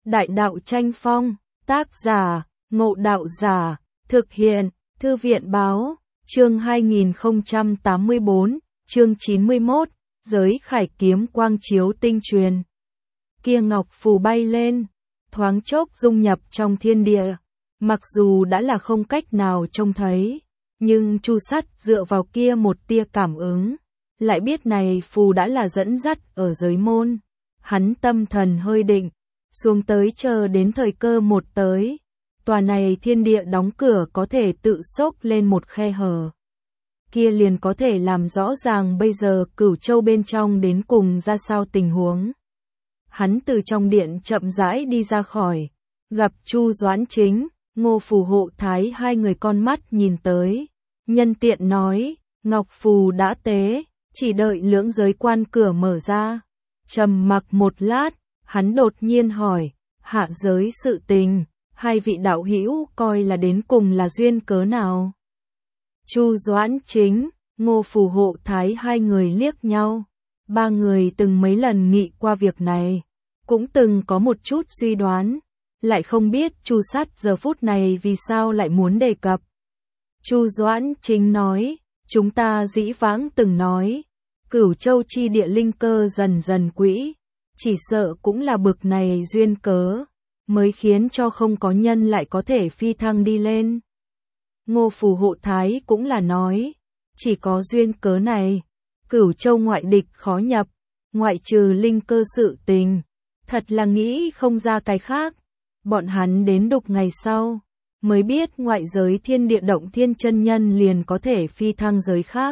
Đại đạo tranh phong, tác giả, Ngộ Đạo Giả, thực hiện, Thư viện báo, chương 2084, chương 91, giới khải kiếm quang chiếu tinh truyền. Kia ngọc phù bay lên, thoáng chốc dung nhập trong thiên địa, mặc dù đã là không cách nào trông thấy, nhưng Chu Sắt dựa vào kia một tia cảm ứng, lại biết này phù đã là dẫn dắt ở giới môn. Hắn tâm thần hơi định, xuống tới chờ đến thời cơ một tới, tòa này thiên địa đóng cửa có thể tự xốc lên một khe hở. Kia liền có thể làm rõ ràng bây giờ Cửu Châu bên trong đến cùng ra sao tình huống. Hắn từ trong điện chậm rãi đi ra khỏi, gặp Chu Doãn Chính, Ngô Phù Hộ Thái hai người con mắt nhìn tới, nhân tiện nói, ngọc phù đã tế, chỉ đợi lưỡng giới quan cửa mở ra. Trầm mặc một lát, hắn đột nhiên hỏi, hạ giới sự tình, hai vị đạo hữu coi là đến cùng là duyên cớ nào? Chu Doãn Chính, Ngô Phù Hộ Thái hai người liếc nhau, ba người từng mấy lần nghị qua việc này, cũng từng có một chút suy đoán, lại không biết Chu Sắt giờ phút này vì sao lại muốn đề cập. Chu Doãn Chính nói, chúng ta dĩ vãng từng nói, Cửu Châu chi địa linh cơ dần dần quỹ, chỉ sợ cũng là bực này duyên cớ, mới khiến cho không có nhân lại có thể phi thăng đi lên. Ngô Phù Hộ Thái cũng là nói, chỉ có duyên cớ này, Cửu Châu ngoại địch khó nhập, ngoại trừ linh cơ sự tình, thật là nghĩ không ra cái khác. Bọn hắn đến đục ngày sau, mới biết ngoại giới thiên địa động thiên chân nhân liền có thể phi thăng giới khác.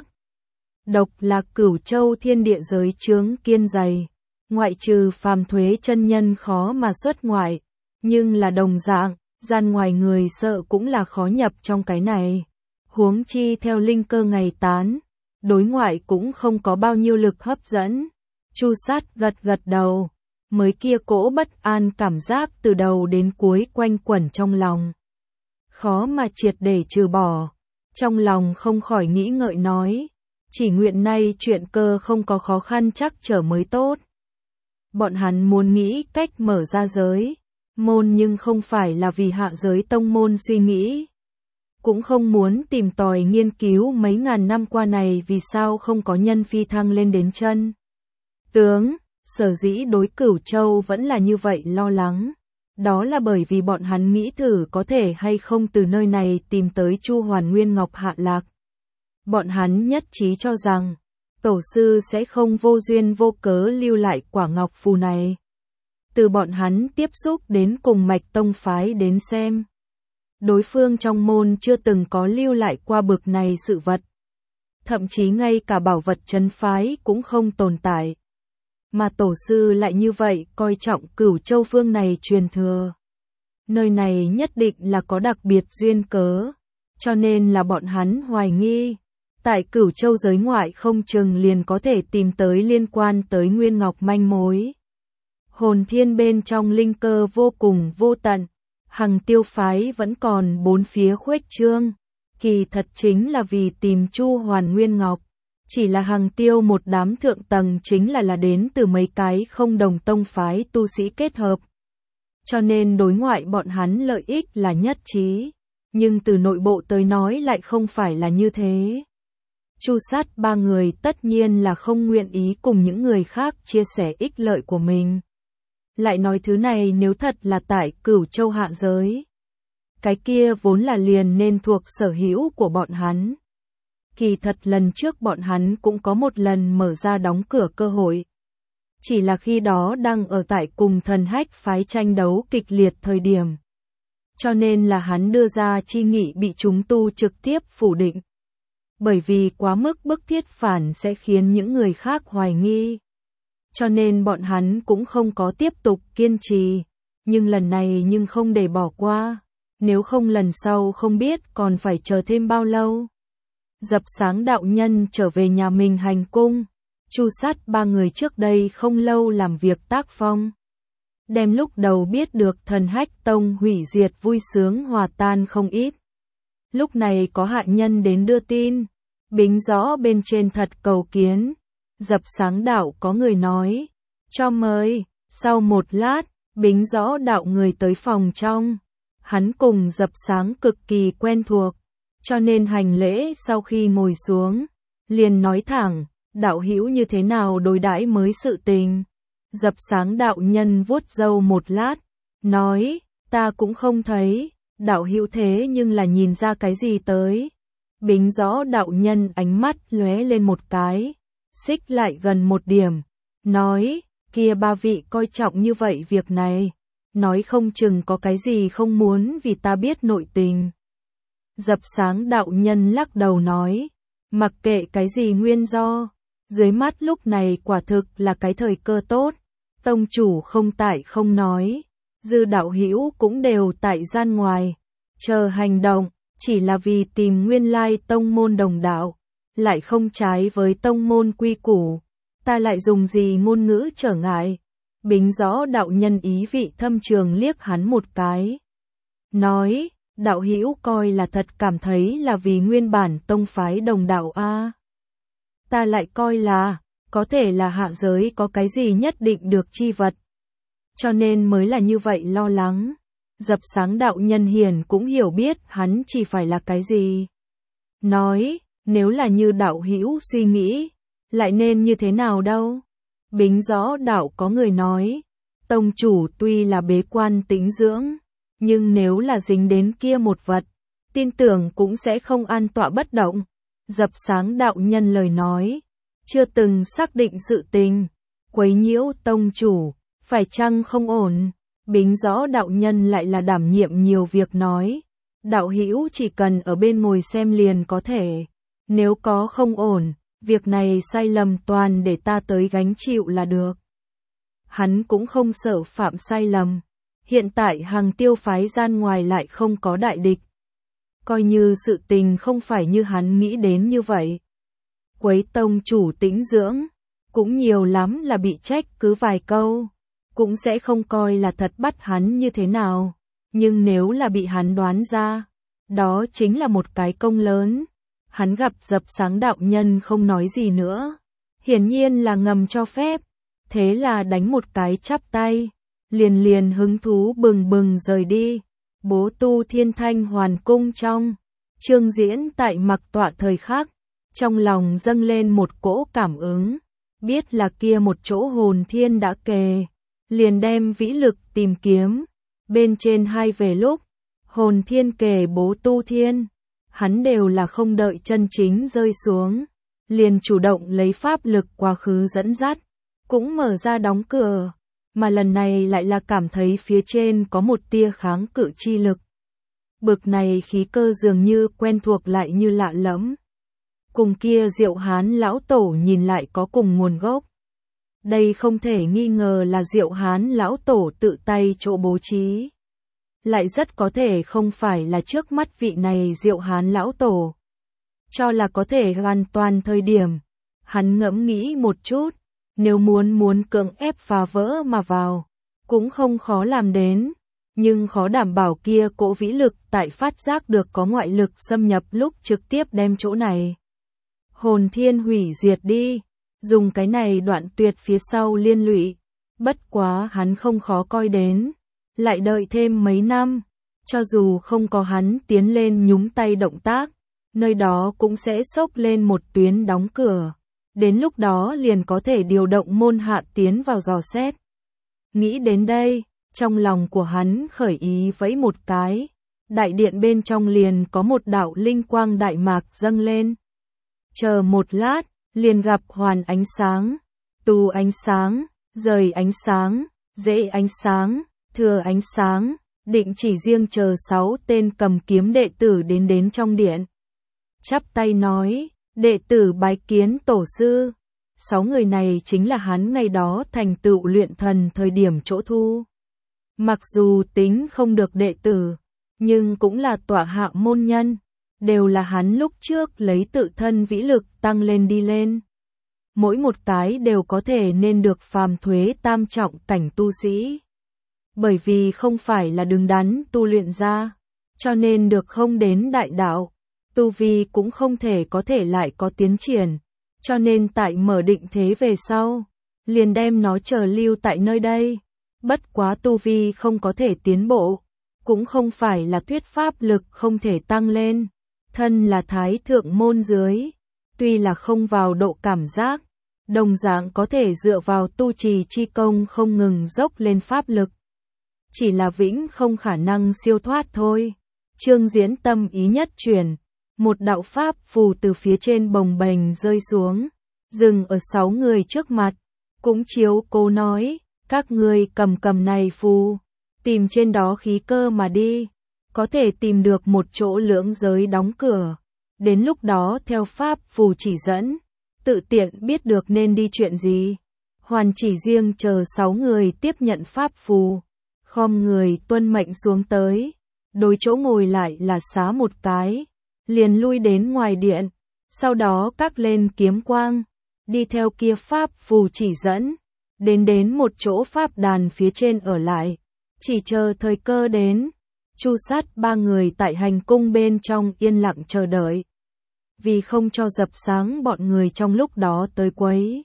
Độc là Cửu Châu thiên địa giới chướng kiên dày, ngoại trừ phàm thuế chân nhân khó mà xuất ngoại, nhưng là đồng dạng, gian ngoài người sợ cũng là khó nhập trong cái này. Huống chi theo linh cơ ngày tán, đối ngoại cũng không có bao nhiêu lực hấp dẫn. Chu Sát gật gật đầu, mới kia cỗ bất an cảm giác từ đầu đến cuối quanh quẩn trong lòng. Khó mà triệt để trừ bỏ, trong lòng không khỏi nghĩ ngợi nói, chỉ nguyện nay chuyện cơ không có khó khăn chắc trở mới tốt. Bọn hắn muốn nghĩ cách mở ra giới môn nhưng không phải là vì hạ giới tông môn suy nghĩ. Cũng không muốn tìm tòi nghiên cứu mấy ngàn năm qua này vì sao không có nhân phi thăng lên đến chân tướng, sở dĩ đối Cửu Châu vẫn là như vậy lo lắng. Đó là bởi vì bọn hắn nghĩ thử có thể hay không từ nơi này tìm tới Chu Hoàn Nguyên Ngọc hạ lạc. Bọn hắn nhất trí cho rằng, tổ sư sẽ không vô duyên vô cớ lưu lại quả ngọc phù này. Từ bọn hắn tiếp xúc đến cùng mạch tông phái đến xem, đối phương trong môn chưa từng có lưu lại qua bực này sự vật. Thậm chí ngay cả bảo vật trấn phái cũng không tồn tại. Mà tổ sư lại như vậy coi trọng Cửu Châu phương này truyền thừa. Nơi này nhất định là có đặc biệt duyên cớ, cho nên là bọn hắn hoài nghi. Tại Cửu Châu giới ngoại không chừng liền có thể tìm tới liên quan tới Nguyên Ngọc manh mối. Hồn thiên bên trong linh cơ vô cùng vô tận, Hằng Tiêu phái vẫn còn bốn phía khuếch trương, kỳ thật chính là vì tìm Chu Hoàn Nguyên Ngọc. Chỉ là Hằng Tiêu một đám thượng tầng chính là đến từ mấy cái không đồng tông phái tu sĩ kết hợp. Cho nên đối ngoại bọn hắn lợi ích là nhất trí, nhưng từ nội bộ tới nói lại không phải là như thế. Chu Sát ba người tất nhiên là không nguyện ý cùng những người khác chia sẻ ích lợi của mình. Lại nói thứ này nếu thật là tại Cửu Châu hạ giới, cái kia vốn là liền nên thuộc sở hữu của bọn hắn. Kỳ thật lần trước bọn hắn cũng có một lần mở ra đóng cửa cơ hội. Chỉ là khi đó đang ở tại cùng Thần Hách phái tranh đấu kịch liệt thời điểm. Cho nên là hắn đưa ra chi nghị bị chúng tu trực tiếp phủ định. Bởi vì quá mức bức thiết phản sẽ khiến những người khác hoài nghi. Cho nên bọn hắn cũng không có tiếp tục kiên trì. Nhưng lần này nhưng không để bỏ qua. Nếu không lần sau không biết còn phải chờ thêm bao lâu. Dập Sáng đạo nhân trở về nhà mình hành cung. Chu Sát ba người trước đây không lâu làm việc tác phong. Đem lúc đầu biết được Thần Hách tông hủy diệt vui sướng hòa tan không ít. Lúc này có hạ nhân đến đưa tin. Bính rõ bên trên thật cầu kiến. Dập Sáng đạo có người nói. Cho mời. Sau một lát, Bính Rõ đạo người tới phòng trong. Hắn cùng Dập Sáng cực kỳ quen thuộc, cho nên hành lễ sau khi ngồi xuống, liền nói thẳng, đạo hữu như thế nào đối đãi mới sự tình. Dập Sáng đạo nhân vuốt râu một lát, nói, ta cũng không thấy, đạo hữu thế nhưng là nhìn ra cái gì tới. Bính Rõ đạo nhân ánh mắt lóe lên một cái, xích lại gần một điểm, nói, kia ba vị coi trọng như vậy việc này, nói không chừng có cái gì không muốn vì ta biết nội tình. Dập Sáng đạo nhân lắc đầu nói, mặc kệ cái gì nguyên do, dưới mắt lúc này quả thực là cái thời cơ tốt, tông chủ không tại không nói, dư đạo hữu cũng đều tại gian ngoài, chờ hành động, chỉ là vì tìm nguyên lai tông môn đồng đạo, lại không trái với tông môn quy củ, ta lại dùng gì ngôn ngữ trở ngại. Bính Rõ đạo nhân ý vị thâm trường liếc hắn một cái, nói, đạo hữu coi là thật cảm thấy là vì nguyên bản tông phái đồng đạo a. Ta lại coi là, có thể là hạ giới có cái gì nhất định được chi vật, cho nên mới là như vậy lo lắng. Dập Sáng đạo nhân hiền cũng hiểu biết hắn chỉ phải là cái gì. Nói, nếu là như đạo hữu suy nghĩ, lại nên như thế nào đâu. Bính Rõ đạo có người nói, tông chủ tuy là bế quan tĩnh dưỡng, nhưng nếu là dính đến kia một vật, tin tưởng cũng sẽ không an tọa bất động. Dập Sáng đạo nhân lời nói, chưa từng xác định sự tình, quấy nhiễu tông chủ, phải chăng không ổn. Bính Rõ đạo nhân lại là đảm nhiệm nhiều việc nói, đạo hữu chỉ cần ở bên ngồi xem liền có thể, nếu có không ổn, việc này sai lầm toàn để ta tới gánh chịu là được. Hắn cũng không sợ phạm sai lầm, hiện tại Hằng Tiêu phái gian ngoài lại không có đại địch. Coi như sự tình không phải như hắn nghĩ đến như vậy. Quấy tông chủ tĩnh dưỡng, cũng nhiều lắm là bị trách cứ vài câu, cũng sẽ không coi là thật bắt hắn như thế nào, nhưng nếu là bị hắn đoán ra, đó chính là một cái công lớn. Hắn gặp Dập Sáng đạo nhân không nói gì nữa, hiển nhiên là ngầm cho phép, thế là đánh một cái chắp tay, liền hứng thú bừng bừng rời đi. Bố Tu Thiên Thanh Hoàn cung trong, Trương Diễn tại mặc tọa thời khắc, trong lòng dâng lên một cỗ cảm ứng, biết là kia một chỗ hồn thiên đã kề, liền đem vĩ lực tìm kiếm, bên trên hai về lúc, hồn thiên kề Bố Tu Thiên, hắn đều là không đợi chân chính rơi xuống, liền chủ động lấy pháp lực quá khứ dẫn dắt, cũng mở ra đóng cửa, mà lần này lại là cảm thấy phía trên có một tia kháng cự chi lực. Bực này khí cơ dường như quen thuộc lại như lạ lẫm. Cùng kia Diệu Hán lão tổ nhìn lại có cùng nguồn gốc. Đây không thể nghi ngờ là Diệu Hán lão tổ tự tay chỗ bố trí. Lại rất có thể không phải là trước mắt vị này Diệu Hán lão tổ. Cho là có thể hoàn toàn thời điểm. Hắn ngẫm nghĩ một chút, nếu muốn cưỡng ép phá vỡ mà vào, cũng không khó làm đến. Nhưng khó đảm bảo kia cỗ vĩ lực tại phát giác được có ngoại lực xâm nhập lúc trực tiếp đem chỗ này hồn thiên hủy diệt đi, dùng cái này đoạn tuyệt phía sau liên lụy. Bất quá hắn không khó coi đến, lại đợi thêm mấy năm, cho dù không có hắn tiến lên nhúng tay động tác, nơi đó cũng sẽ xốc lên một tuyến đóng cửa, đến lúc đó liền có thể điều động môn hạ tiến vào dò xét. Nghĩ đến đây, trong lòng của hắn khởi ý vẫy một cái, đại điện bên trong liền có một đạo linh quang đại mạc dâng lên. Chờ một lát, liền gặp hoàn ánh sáng, tu ánh sáng, rời ánh sáng, dễ ánh sáng, thừa ánh sáng, định chỉ riêng chờ 6 tên cầm kiếm đệ tử đến trong điện. Chắp tay nói, đệ tử bái kiến tổ sư. 6 người này chính là hắn ngày đó thành tựu luyện thần thời điểm chỗ thu. Mặc dù tính không được đệ tử, nhưng cũng là tọa hạ môn nhân, đều là hắn lúc trước lấy tự thân vĩ lực tăng lên đi lên. Mỗi một cái đều có thể nên được phàm thuế tam trọng cảnh tu sĩ. Bởi vì không phải là đứng đắn tu luyện ra, cho nên được không đến đại đạo, tu vi cũng không thể có thể lại có tiến triển, cho nên tại mở định thế về sau, liền đem nó chờ lưu tại nơi đây. Bất quá tu vi không có thể tiến bộ, cũng không phải là thuyết pháp lực không thể tăng lên. Thân là thái thượng môn dưới, tuy là không vào độ cảm giác, đồng dạng có thể dựa vào tu trì chi công không ngừng dốc lên pháp lực. Chỉ là vĩnh không khả năng siêu thoát thôi. Trương Diễn tâm ý nhất chuyển, một đạo pháp phù từ phía trên bồng bềnh rơi xuống, dừng ở 6 người trước mặt, cũng chiếu cố nói, các ngươi cầm này phù, tìm trên đó khí cơ mà đi, có thể tìm được một chỗ lưỡng giới đóng cửa, đến lúc đó theo pháp phù chỉ dẫn, tự tiện biết được nên đi chuyện gì. Hoàn chỉ riêng chờ 6 người tiếp nhận pháp phù, khom người tuân mệnh xuống tới, đối chỗ ngồi lại là xá một cái, liền lui đến ngoài điện, sau đó các lên kiếm quang, đi theo kia pháp phù chỉ dẫn, đến một chỗ pháp đàn phía trên ở lại, chỉ chờ thời cơ đến. Chu Sát 3 người tại hành cung bên trong yên lặng chờ đợi, vì không cho dập sáng bọn người trong lúc đó tới quấy.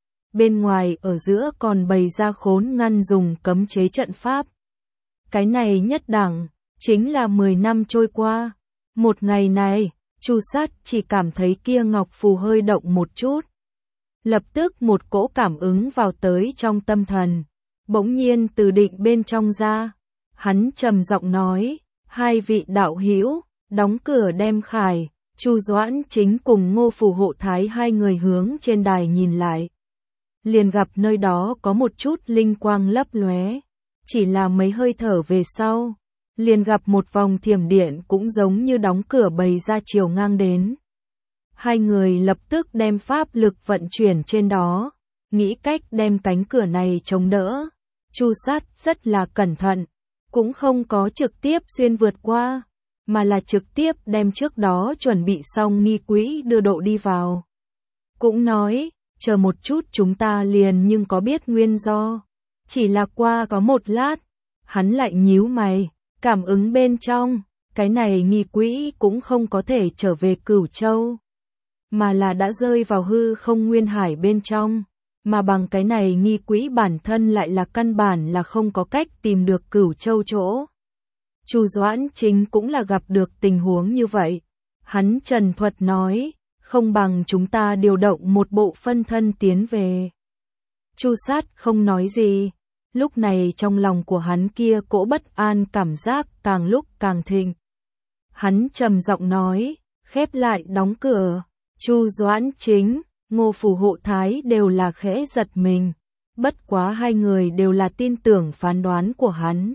Bên ngoài ở giữa còn bày ra khốn ngăn dùng cấm chế trận pháp. Cái này nhất đẳng, chính là 10 năm trôi qua. Một ngày này, Chu Sát chỉ cảm thấy kia ngọc phù hơi động một chút. Lập tức một cỗ cảm ứng vào tới trong tâm thần, bỗng nhiên từ định bên trong ra. Hắn trầm giọng nói, 2 vị đạo hữu, đóng cửa đem khải. Chu Doãn Chính cùng Ngô Phù Hộ Thái 2 người hướng trên đài nhìn lại. Liền gặp nơi đó có một chút linh quang lấp lóe, chỉ là mấy hơi thở về sau, liền gặp một vòng thiểm điện cũng giống như đóng cửa bày ra chiều ngang đến. 2 người lập tức đem pháp lực vận chuyển trên đó, nghĩ cách đem cánh cửa này chống đỡ. Chu Sát rất là cẩn thận, cũng không có trực tiếp xuyên vượt qua, mà là trực tiếp đem trước đó chuẩn bị xong nghi quỹ đưa độ đi vào. Cũng nói, chờ một chút chúng ta liền nhưng có biết nguyên do. Chỉ là qua có một lát, hắn lại nhíu mày, cảm ứng bên trong, cái này nghi quỹ cũng không có thể trở về Cửu Châu, mà là đã rơi vào hư không nguyên hải bên trong, mà bằng cái này nghi quỹ bản thân lại là căn bản là không có cách tìm được Cửu Châu chỗ. Chu Doãn Chính cũng là gặp được tình huống như vậy. Hắn trần thuật nói, không bằng chúng ta điều động một bộ phân thân tiến về. Chu Sát không nói gì, lúc này trong lòng của hắn kia cỗ bất an cảm giác càng lúc càng thịnh. Hắn trầm giọng nói, khép lại đóng cửa. Chu Doãn Chính, Ngô Phù Hộ Thái đều là khẽ giật mình, bất quá 2 người đều là tin tưởng phán đoán của hắn.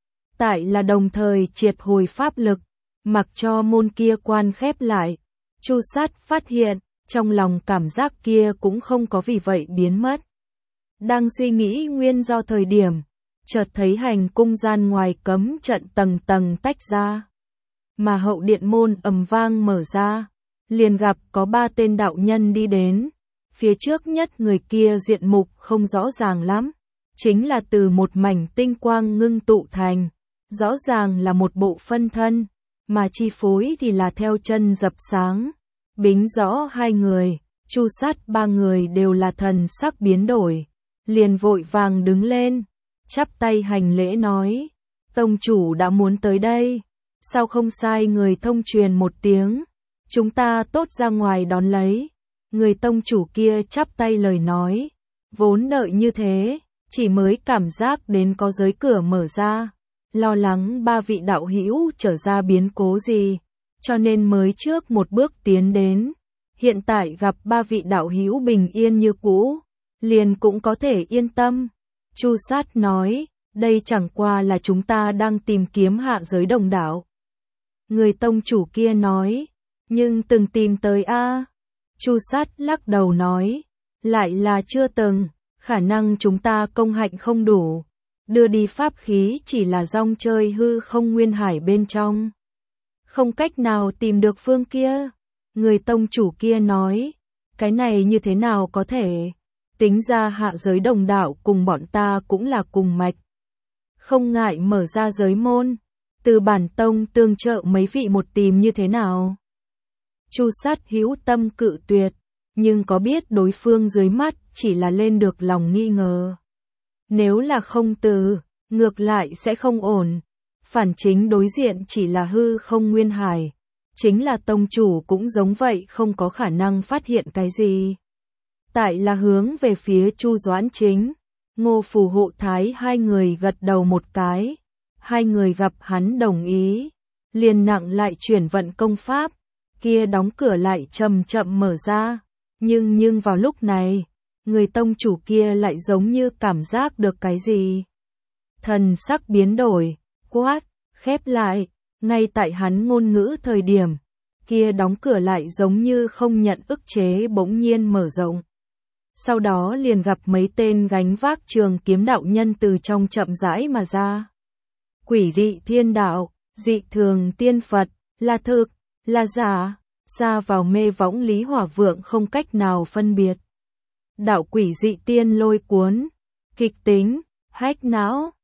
Tại là đồng thời triệt hồi pháp lực, mặc cho môn kia quan khép lại. Chu Sát phát hiện, trong lòng cảm giác kia cũng không có vì vậy biến mất. Đang suy nghĩ nguyên do thời điểm, chợt thấy hành cung gian ngoài cấm trận tầng tầng tách ra, mà hậu điện môn ầm vang mở ra, liền gặp có 3 tên đạo nhân đi đến. Phía trước nhất người kia diện mục không rõ ràng lắm, chính là từ một mảnh tinh quang ngưng tụ thành, rõ ràng là một bộ phân thân, mà chi phối thì là theo chân dập sáng. Bính rõ 2 người, Chu Sát 3 người đều là thần sắc biến đổi, liền vội vàng đứng lên, chắp tay hành lễ nói, tông chủ đã muốn tới đây, sao không sai người thông truyền một tiếng, chúng ta tốt ra ngoài đón lấy. Người tông chủ kia chắp tay lời nói, vốn đợi như thế, chỉ mới cảm giác đến có giới cửa mở ra, lo lắng 3 vị đạo hữu trở ra biến cố gì, cho nên mới trước một bước tiến đến. Hiện tại gặp 3 vị đạo hữu bình yên như cũ, liền cũng có thể yên tâm. Chu Sát nói, đây chẳng qua là chúng ta đang tìm kiếm hạ giới đồng đạo. Người tông chủ kia nói, nhưng từng tìm tới a? Chu Sát lắc đầu nói, lại là chưa từng, khả năng chúng ta công hạnh không đủ, đưa đi pháp khí chỉ là rong chơi hư không nguyên hải bên trong, không cách nào tìm được phương kia. Người tông chủ kia nói, cái này như thế nào có thể, tính ra hạ giới đồng đạo cùng bọn ta cũng là cùng mạch, không ngại mở ra giới môn, từ bản tông tương trợ mấy vị một tìm như thế nào. Chu Sát hữu tâm cự tuyệt, nhưng có biết đối phương dưới mắt chỉ là lên được lòng nghi ngờ. Nếu là không từ, ngược lại sẽ không ổn. Phản chính đối diện chỉ là hư không nguyên hải. Chính là tông chủ cũng giống vậy, không có khả năng phát hiện cái gì. Tại là hướng về phía Chu Doãn Chính. Ngô Phù Hộ Thái hai người gật đầu một cái. Hai người gặp hắn đồng ý. Liền nặng lại chuyển vận công pháp. Kia đóng cửa lại chậm chậm mở ra. Nhưng vào lúc này, người tông chủ kia lại giống như cảm giác được cái gì. Thần sắc biến đổi, quát, khép lại. Ngay tại hắn ngôn ngữ thời điểm, kia đóng cửa lại giống như không nhận ức chế bỗng nhiên mở rộng. Sau đó liền gặp mấy tên gánh vác trường kiếm đạo nhân từ trong chậm rãi mà ra. Quỷ dị thiên đạo, dị thường tiên Phật, là thực, là giả, ra vào mê võng Lý Hỏa Vượng không cách nào phân biệt. Đạo quỷ dị tiên lôi cuốn, kịch tính, hách não.